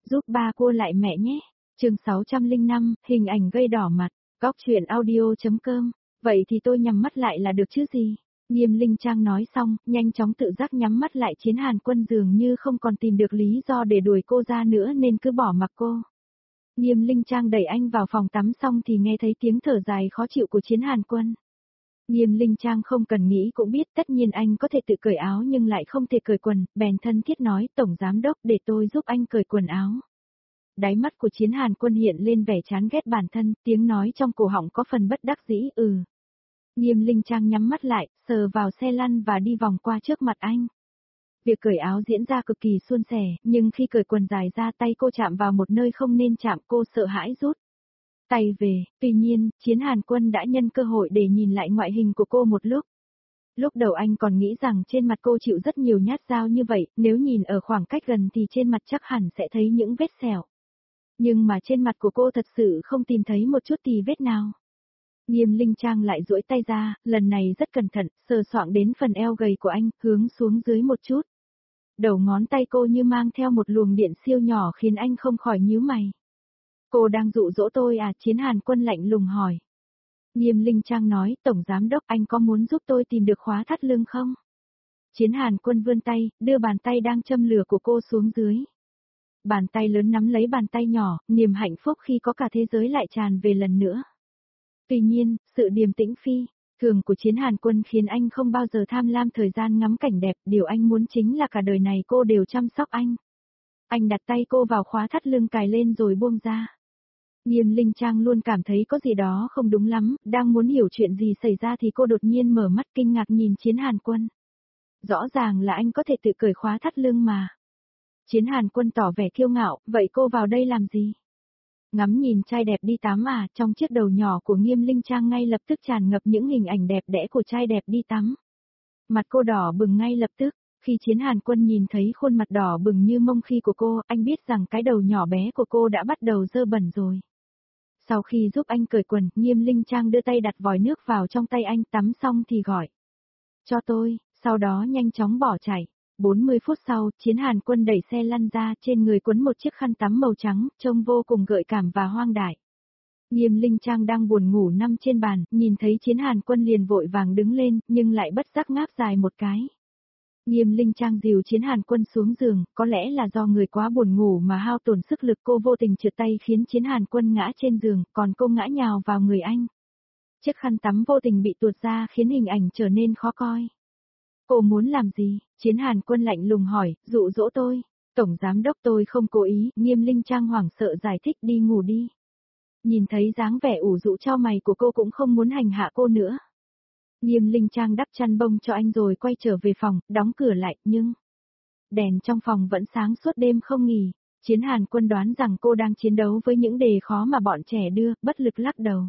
giúp ba cô lại mẹ nhé. Chương 605, hình ảnh gây đỏ mặt. Góc truyện audio.com. Vậy thì tôi nhắm mắt lại là được chứ gì? Nghiêm Linh Trang nói xong, nhanh chóng tự giác nhắm mắt lại. Chiến Hàn Quân dường như không còn tìm được lý do để đuổi cô ra nữa nên cứ bỏ mặc cô. Nghiêm Linh Trang đẩy anh vào phòng tắm xong thì nghe thấy tiếng thở dài khó chịu của Chiến Hàn Quân. Nghiêm Linh Trang không cần nghĩ cũng biết tất nhiên anh có thể tự cởi áo nhưng lại không thể cởi quần, bèn thân thiết nói Tổng Giám Đốc để tôi giúp anh cởi quần áo. Đáy mắt của Chiến Hàn Quân hiện lên vẻ chán ghét bản thân, tiếng nói trong cổ họng có phần bất đắc dĩ. Nghiêm Linh Trang nhắm mắt lại, sờ vào xe lăn và đi vòng qua trước mặt anh. Việc cởi áo diễn ra cực kỳ suôn sẻ, nhưng khi cởi quần dài ra tay cô chạm vào một nơi không nên chạm, cô sợ hãi rút tay về. Tuy nhiên, Chiến Hàn Quân đã nhân cơ hội để nhìn lại ngoại hình của cô một lúc. Lúc đầu anh còn nghĩ rằng trên mặt cô chịu rất nhiều nhát dao như vậy, nếu nhìn ở khoảng cách gần thì trên mặt chắc hẳn sẽ thấy những vết sẹo. Nhưng mà trên mặt của cô thật sự không tìm thấy một chút tì vết nào. Nghiêm Linh Trang lại duỗi tay ra, lần này rất cẩn thận, sờ soạng đến phần eo gầy của anh, hướng xuống dưới một chút. Đầu ngón tay cô như mang theo một luồng điện siêu nhỏ khiến anh không khỏi nhíu mày. Cô đang dụ dỗ tôi à? Chiến Hàn Quân lạnh lùng hỏi. Nghiêm Linh Trang nói, Tổng Giám Đốc anh có muốn giúp tôi tìm được khóa thắt lưng không? Chiến Hàn Quân vươn tay, đưa bàn tay đang châm lửa của cô xuống dưới. Bàn tay lớn nắm lấy bàn tay nhỏ, niềm hạnh phúc khi có cả thế giới lại tràn về lần nữa. Tuy nhiên, sự điềm tĩnh phi thường của Chiến Hàn Quân khiến anh không bao giờ tham lam thời gian ngắm cảnh đẹp, điều anh muốn chính là cả đời này cô đều chăm sóc anh. Anh đặt tay cô vào khóa thắt lưng cài lên rồi buông ra. Nghiêm Linh Trang luôn cảm thấy có gì đó không đúng lắm, đang muốn hiểu chuyện gì xảy ra thì cô đột nhiên mở mắt kinh ngạc nhìn Chiến Hàn Quân. Rõ ràng là anh có thể tự cởi khóa thắt lưng mà. Chiến Hàn Quân tỏ vẻ kiêu ngạo, vậy cô vào đây làm gì? Ngắm nhìn trai đẹp đi tắm à? Trong chiếc đầu nhỏ của Nghiêm Linh Trang ngay lập tức tràn ngập những hình ảnh đẹp đẽ của trai đẹp đi tắm. Mặt cô đỏ bừng ngay lập tức, khi Chiến Hàn Quân nhìn thấy khuôn mặt đỏ bừng như mông khi của cô, anh biết rằng cái đầu nhỏ bé của cô đã bắt đầu dơ bẩn rồi. Sau khi giúp anh cởi quần, Nghiêm Linh Trang đưa tay đặt vòi nước vào trong tay anh, tắm xong thì gọi. Cho tôi, sau đó nhanh chóng bỏ chạy. 40 phút sau, Chiến Hàn Quân đẩy xe lăn ra, trên người quấn một chiếc khăn tắm màu trắng, trông vô cùng gợi cảm và hoang dại. Nghiêm Linh Trang đang buồn ngủ nằm trên bàn, nhìn thấy Chiến Hàn Quân liền vội vàng đứng lên, nhưng lại bất giác ngáp dài một cái. Nghiêm Linh Trang dìu Chiến Hàn Quân xuống giường, có lẽ là do người quá buồn ngủ mà hao tổn sức lực, cô vô tình trượt tay khiến Chiến Hàn Quân ngã trên giường, còn cô ngã nhào vào người anh. Chiếc khăn tắm vô tình bị tuột ra khiến hình ảnh trở nên khó coi. Cô muốn làm gì? Chiến Hàn Quân lạnh lùng hỏi, dụ dỗ tôi. Tổng Giám Đốc tôi không cố ý. Nghiêm Linh Trang hoảng sợ giải thích, đi ngủ đi. Nhìn thấy dáng vẻ ủ rũ chau mày của cô cũng không muốn hành hạ cô nữa. Nghiêm Linh Trang đắp chăn bông cho anh rồi quay trở về phòng, đóng cửa lại, nhưng đèn trong phòng vẫn sáng suốt đêm không nghỉ. Chiến Hàn Quân đoán rằng cô đang chiến đấu với những đề khó mà bọn trẻ đưa, bất lực lắc đầu.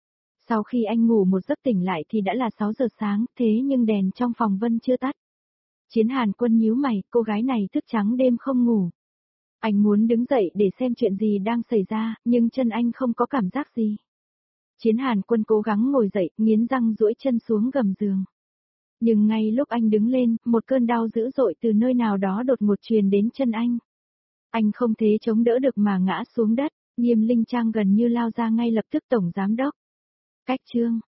Sau khi anh ngủ một giấc tỉnh lại thì đã là 6 giờ sáng, thế nhưng đèn trong phòng vẫn chưa tắt. Chiến Hàn Quân nhíu mày, cô gái này thức trắng đêm không ngủ. Anh muốn đứng dậy để xem chuyện gì đang xảy ra, nhưng chân anh không có cảm giác gì. Chiến Hàn Quân cố gắng ngồi dậy, nghiến răng duỗi chân xuống gầm giường. Nhưng ngay lúc anh đứng lên, một cơn đau dữ dội từ nơi nào đó đột ngột truyền đến chân anh. Anh không thể chống đỡ được mà ngã xuống đất, Nghiêm Linh Trang gần như lao ra ngay lập tức. Tổng Giám Đốc. Cách chương